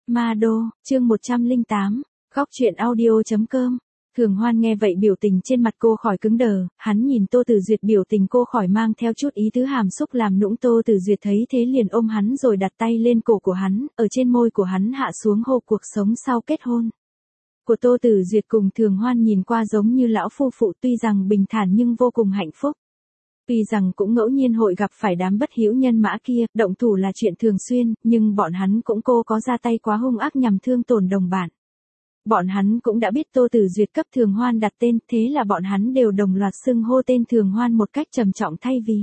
Ma Đô, chương 108, góc truyện audio.com. Thường Hoan nghe vậy biểu tình trên mặt cô khỏi cứng đờ, hắn nhìn Tô Tử Duyệt biểu tình cô khỏi mang theo chút ý tứ hàm xúc làm nũng. Tô Tử Duyệt thấy thế liền ôm hắn rồi đặt tay lên cổ của hắn, ở trên môi của hắn hạ xuống hôn cuộc sống sau kết hôn. Của Tô Tử Duyệt cùng Thường Hoan nhìn qua giống như lão phu phụ, tuy rằng bình thản nhưng vô cùng hạnh phúc. Tuy rằng cũng ngẫu nhiên hội gặp phải đám bất hữu nhân mã kia, động thủ là chuyện thường xuyên, nhưng bọn hắn cũng có ra tay quá hung ác nhằm thương tổn đồng bạn. Bọn hắn cũng đã biết Tô Tử Duyệt cấp Thường Hoan đặt tên, thế là bọn hắn đều đồng loạt xưng hô tên Thường Hoan một cách trầm trọng thay vì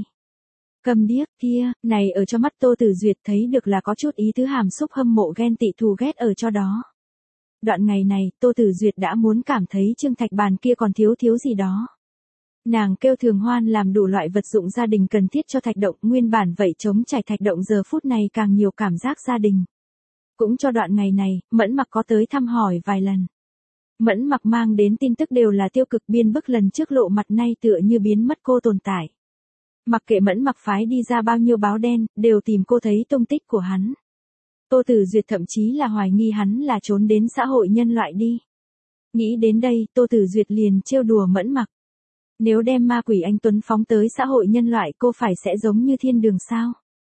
cầm điếc kia, này ở cho mắt Tô Tử Duyệt thấy được là có chút ý tứ hàm xúc hâm mộ ghen tị thù ghét ở cho đó. Đoạn ngày này, Tô Tử Duyệt đã muốn cảm thấy Trương Thạch Bàn kia còn thiếu gì đó. Nàng kêu Thường Hoan làm đủ loại vật dụng gia đình cần thiết cho Thạch Động, nguyên bản vậy trống trải Thạch Động giờ phút này càng nhiều cảm giác gia đình. Cũng cho đoạn ngày này, Mẫn Mặc có tới thăm hỏi vài lần. Mẫn Mặc mang đến tin tức đều là tiêu cực, biên bức lần trước lộ mặt nay tựa như biến mất cô tồn tại. Mặc kệ Mẫn Mặc phái đi ra bao nhiêu báo đen, đều tìm cô thấy tung tích của hắn. Tô Tử Duyệt thậm chí là hoài nghi hắn là trốn đến xã hội nhân loại đi. Nghĩ đến đây, Tô Tử Duyệt liền trêu đùa Mẫn Mặc. Nếu đem ma quỷ anh Tuấn phóng tới xã hội nhân loại cô phải sẽ giống như thiên đường sao?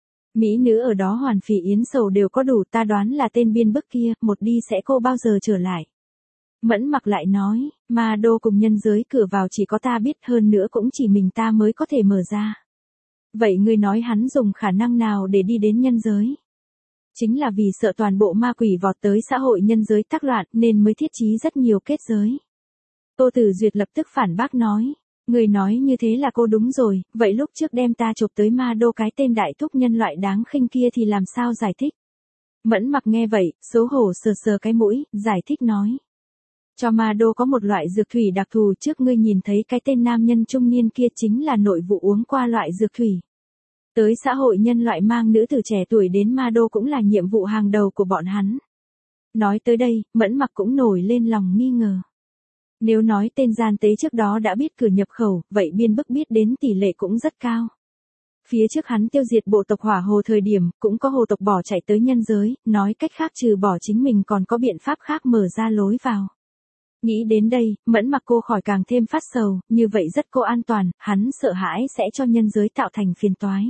Mỹ nữ ở đó hoàn phỉ yến sầu đều có đủ, ta đoán là tên biên bức kia, một đi sẽ cô bao giờ trở lại. Mẫn Mặc lại nói, Ma Đô cùng nhân giới cửa vào chỉ có ta biết, hơn nữa cũng chỉ mình ta mới có thể mở ra. Vậy ngươi nói hắn dùng khả năng nào để đi đến nhân giới? Chính là vì sợ toàn bộ ma quỷ vọt tới xã hội nhân giới tác loạn nên mới thiết trí rất nhiều kết giới. Tô Tử Duyệt lập tức phản bác nói. Người nói như thế là cô đúng rồi, vậy lúc trước đem ta chụp tới Ma Đô cái tên đại thúc nhân loại đáng khinh kia thì làm sao giải thích? Mẫn Mặc nghe vậy, xấu hổ sờ cái mũi, giải thích nói. Cho Ma Đô có một loại dược thủy đặc thù, trước ngươi nhìn thấy cái tên nam nhân trung niên kia chính là nội vụ uống qua loại dược thủy. Tới xã hội nhân loại mang nữ tử trẻ tuổi đến Ma Đô cũng là nhiệm vụ hàng đầu của bọn hắn. Nói tới đây, Mẫn Mặc cũng nổi lên lòng nghi ngờ. Nếu nói tên gian tế trước đó đã biết cửa nhập khẩu, vậy biên bức biết đến tỷ lệ cũng rất cao. Phía trước hắn tiêu diệt bộ tộc Hỏa Hồ thời điểm, cũng có hồ tộc bỏ chạy tới nhân giới, nói cách khác trừ bỏ chính mình còn có biện pháp khác mở ra lối vào. Nghĩ đến đây, Mẫn Mặc cô khỏi càng thêm phát sầu, như vậy rất cô an toàn, hắn sợ hãi sẽ cho nhân giới tạo thành phiền toái.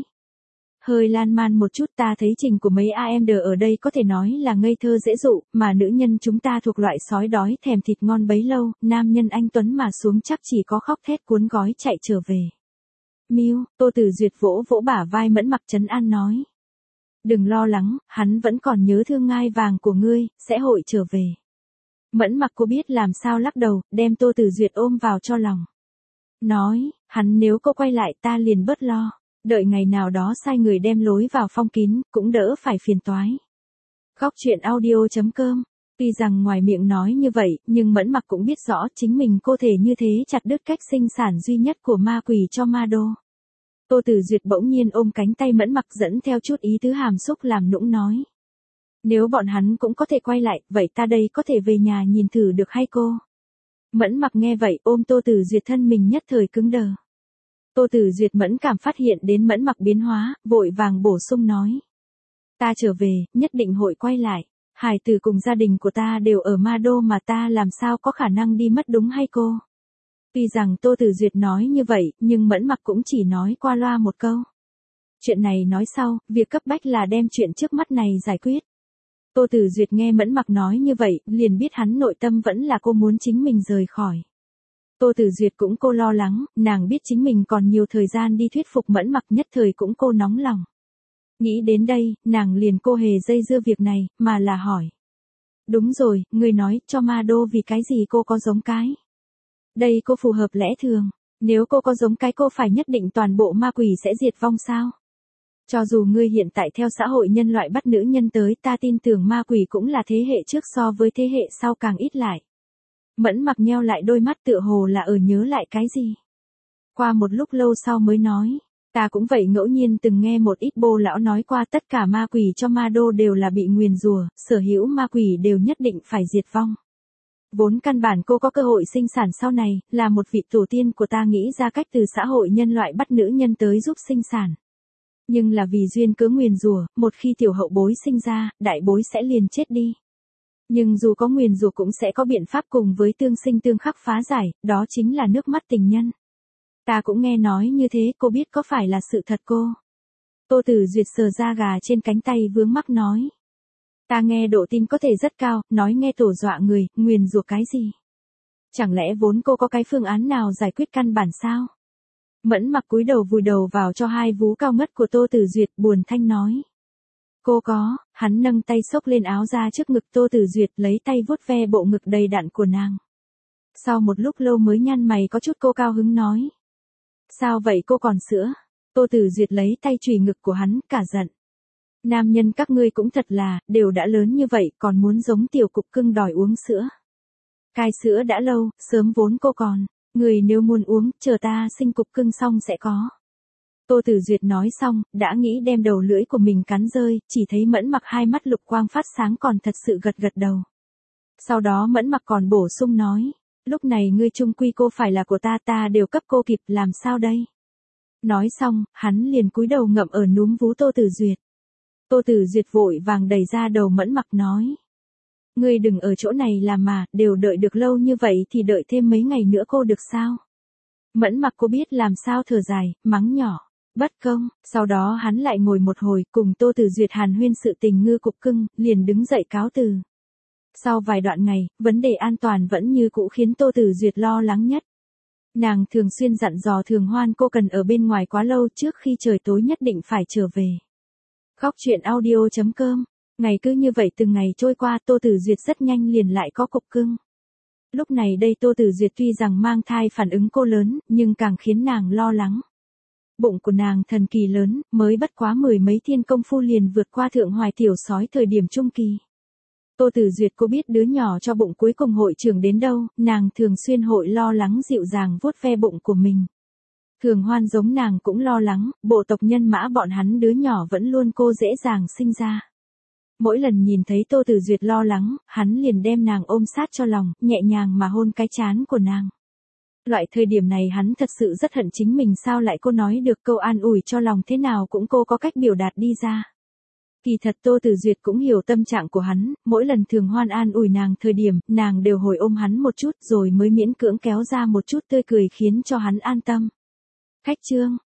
Hơi lan man một chút, ta thấy trình của mấy AMD ở đây có thể nói là ngây thơ dễ dụ, mà nữ nhân chúng ta thuộc loại sói đói thèm thịt ngon bấy lâu, nam nhân anh Tuấn mà xuống chắc chỉ có khóc thét cuốn gói chạy trở về. Miu, Tô Tử Duyệt vỗ bả vai Mẫn Mặc trấn an nói. Đừng lo lắng, hắn vẫn còn nhớ thương ngai vàng của ngươi, sẽ hội trở về. Mẫn Mặc cô biết làm sao lắc đầu, đem Tô Tử Duyệt ôm vào cho lòng. Nói, hắn nếu cô quay lại ta liền bớt lo. Đợi ngày nào đó sai người đem lối vào phong kín, cũng đỡ phải phiền toái. Góc truyện audio.com. Tuy rằng ngoài miệng nói như vậy, nhưng Mẫn Mặc cũng biết rõ chính mình cô thể như thế chặt đứt cách sinh sản duy nhất của ma quỷ cho Ma Đô. Tô Tử Duyệt bỗng nhiên ôm cánh tay Mẫn Mặc dẫn theo chút ý tứ hàm xúc làm nũng nói. Nếu bọn hắn cũng có thể quay lại, vậy ta đây có thể về nhà nhìn thử được hay cô? Mẫn Mặc nghe vậy ôm Tô Tử Duyệt thân mình nhất thời cứng đờ. Tô Tử Duyệt mẫn cảm phát hiện đến Mẫn Mặc biến hóa, vội vàng bổ sung nói. Ta trở về, nhất định hội quay lại. Hải tử cùng gia đình của ta đều ở Ma Đô mà ta làm sao có khả năng đi mất đúng hay cô? Tuy rằng Tô Tử Duyệt nói như vậy, nhưng Mẫn Mặc cũng chỉ nói qua loa một câu. Chuyện này nói sau, việc cấp bách là đem chuyện trước mắt này giải quyết. Tô Tử Duyệt nghe Mẫn Mặc nói như vậy, liền biết hắn nội tâm vẫn là cô muốn chính mình rời khỏi. Tô Tử Duyệt cũng cô lo lắng, nàng biết chính mình còn nhiều thời gian đi thuyết phục Mẫn Mặc, nhất thời cũng cô nóng lòng. Nghĩ đến đây, nàng liền cô hề dây dưa việc này, mà là hỏi. Đúng rồi, người nói, cho Ma Đô vì cái gì cô có giống cái? Đây cô phù hợp lẽ thường, nếu cô có giống cái cô phải nhất định toàn bộ ma quỷ sẽ diệt vong sao? Cho dù ngươi hiện tại theo xã hội nhân loại bắt nữ nhân tới, ta tin tưởng ma quỷ cũng là thế hệ trước so với thế hệ sau càng ít lại. Mẫn Mặc nheo lại đôi mắt tựa hồ là ở nhớ lại cái gì. Qua một lúc lâu sau mới nói, ta cũng vậy, ngẫu nhiên từng nghe một ít bô lão nói qua tất cả ma quỷ cho Ma Đô đều là bị nguyền rủa, sở hữu ma quỷ đều nhất định phải diệt vong. Vốn căn bản cô có cơ hội sinh sản sau này, là một vị tổ tiên của ta nghĩ ra cách từ xã hội nhân loại bắt nữ nhân tới giúp sinh sản. Nhưng là vì duyên cớ nguyền rủa, một khi tiểu hậu bối sinh ra, đại bối sẽ liền chết đi. Nhưng dù có nguyền rủa cũng sẽ có biện pháp cùng với tương sinh tương khắc phá giải, đó chính là nước mắt tình nhân. Ta cũng nghe nói như thế, cô biết có phải là sự thật cô? Tô Tử Duyệt sờ da gà trên cánh tay vướng mắc nói. Ta nghe độ tin có thể rất cao, nói nghe tổ dọa người, nguyền rủa cái gì? Chẳng lẽ vốn cô có cái phương án nào giải quyết căn bản sao? Mẫn Mặc cúi đầu vùi đầu vào cho hai vú cao ngất của Tô Tử Duyệt, buồn thanh nói. Cô có, hắn nâng tay xốc lên áo ra trước ngực Tô Tử Duyệt, lấy tay vuốt ve bộ ngực đầy đặn của nàng. Sau một lúc lâu mới nhăn mày có chút cô cao hứng nói. Sao vậy cô còn sữa? Tô Tử Duyệt lấy tay chùy ngực của hắn, cả giận. Nam nhân các ngươi cũng thật là, đều đã lớn như vậy còn muốn giống tiểu cục cưng đòi uống sữa. Cai sữa đã lâu, sớm vốn cô còn. Người nếu muốn uống, chờ ta sinh cục cưng xong sẽ có. Tô Tử Duyệt nói xong, đã nghĩ đem đầu lưỡi của mình cắn rơi, chỉ thấy Mẫn Mặc hai mắt lục quang phát sáng còn thật sự gật gật đầu. Sau đó Mẫn Mặc còn bổ sung nói, lúc này ngươi chung quy cô phải là của ta đều cấp cô kịp, làm sao đây? Nói xong, hắn liền cúi đầu ngậm ở núm vú Tô Tử Duyệt. Tô Tử Duyệt vội vàng đẩy ra đầu Mẫn Mặc nói. Ngươi đừng ở chỗ này làm mà, đều đợi được lâu như vậy thì đợi thêm mấy ngày nữa cô được sao? Mẫn Mặc cô biết làm sao thở dài, mắng nhỏ. Bất công, sau đó hắn lại ngồi một hồi cùng Tô Tử Duyệt hàn huyên sự tình ngư cục cưng, liền đứng dậy cáo từ. Sau vài đoạn ngày, vấn đề an toàn vẫn như cũ khiến Tô Tử Duyệt lo lắng nhất. Nàng thường xuyên dặn dò Thường Hoan cô cần ở bên ngoài quá lâu trước khi trời tối nhất định phải trở về. Khóc chuyện audio.com. Ngày cứ như vậy từng ngày trôi qua, Tô Tử Duyệt rất nhanh liền lại có cục cưng. Lúc này đây Tô Tử Duyệt tuy rằng mang thai phản ứng cô lớn, nhưng càng khiến nàng lo lắng. Bụng của nàng thần kỳ lớn, mới bất quá 10 mấy thiên công phu liền vượt qua Thượng Hoài tiểu sói thời điểm trung kỳ. Tô Tử Duyệt cô biết đứa nhỏ cho bụng cuối cùng hội trưởng đến đâu, nàng thường xuyên hội lo lắng dịu dàng vuốt ve bụng của mình. Thường Hoan giống nàng cũng lo lắng, bộ tộc Nhân Mã bọn hắn đứa nhỏ vẫn luôn cô dễ dàng sinh ra. Mỗi lần nhìn thấy Tô Tử Duyệt lo lắng, hắn liền đem nàng ôm sát cho lòng, nhẹ nhàng mà hôn cái trán của nàng. Loại thời điểm này hắn thật sự rất hận chính mình sao lại cô nói được câu an ủi cho lòng thế nào cũng cô có cách biểu đạt đi ra. Kỳ thật Tô Tử Duyệt cũng hiểu tâm trạng của hắn, mỗi lần Thường Hoan an ủi nàng thời điểm, nàng đều hồi ôm hắn một chút rồi mới miễn cưỡng kéo ra một chút tươi cười khiến cho hắn an tâm. Khách trương,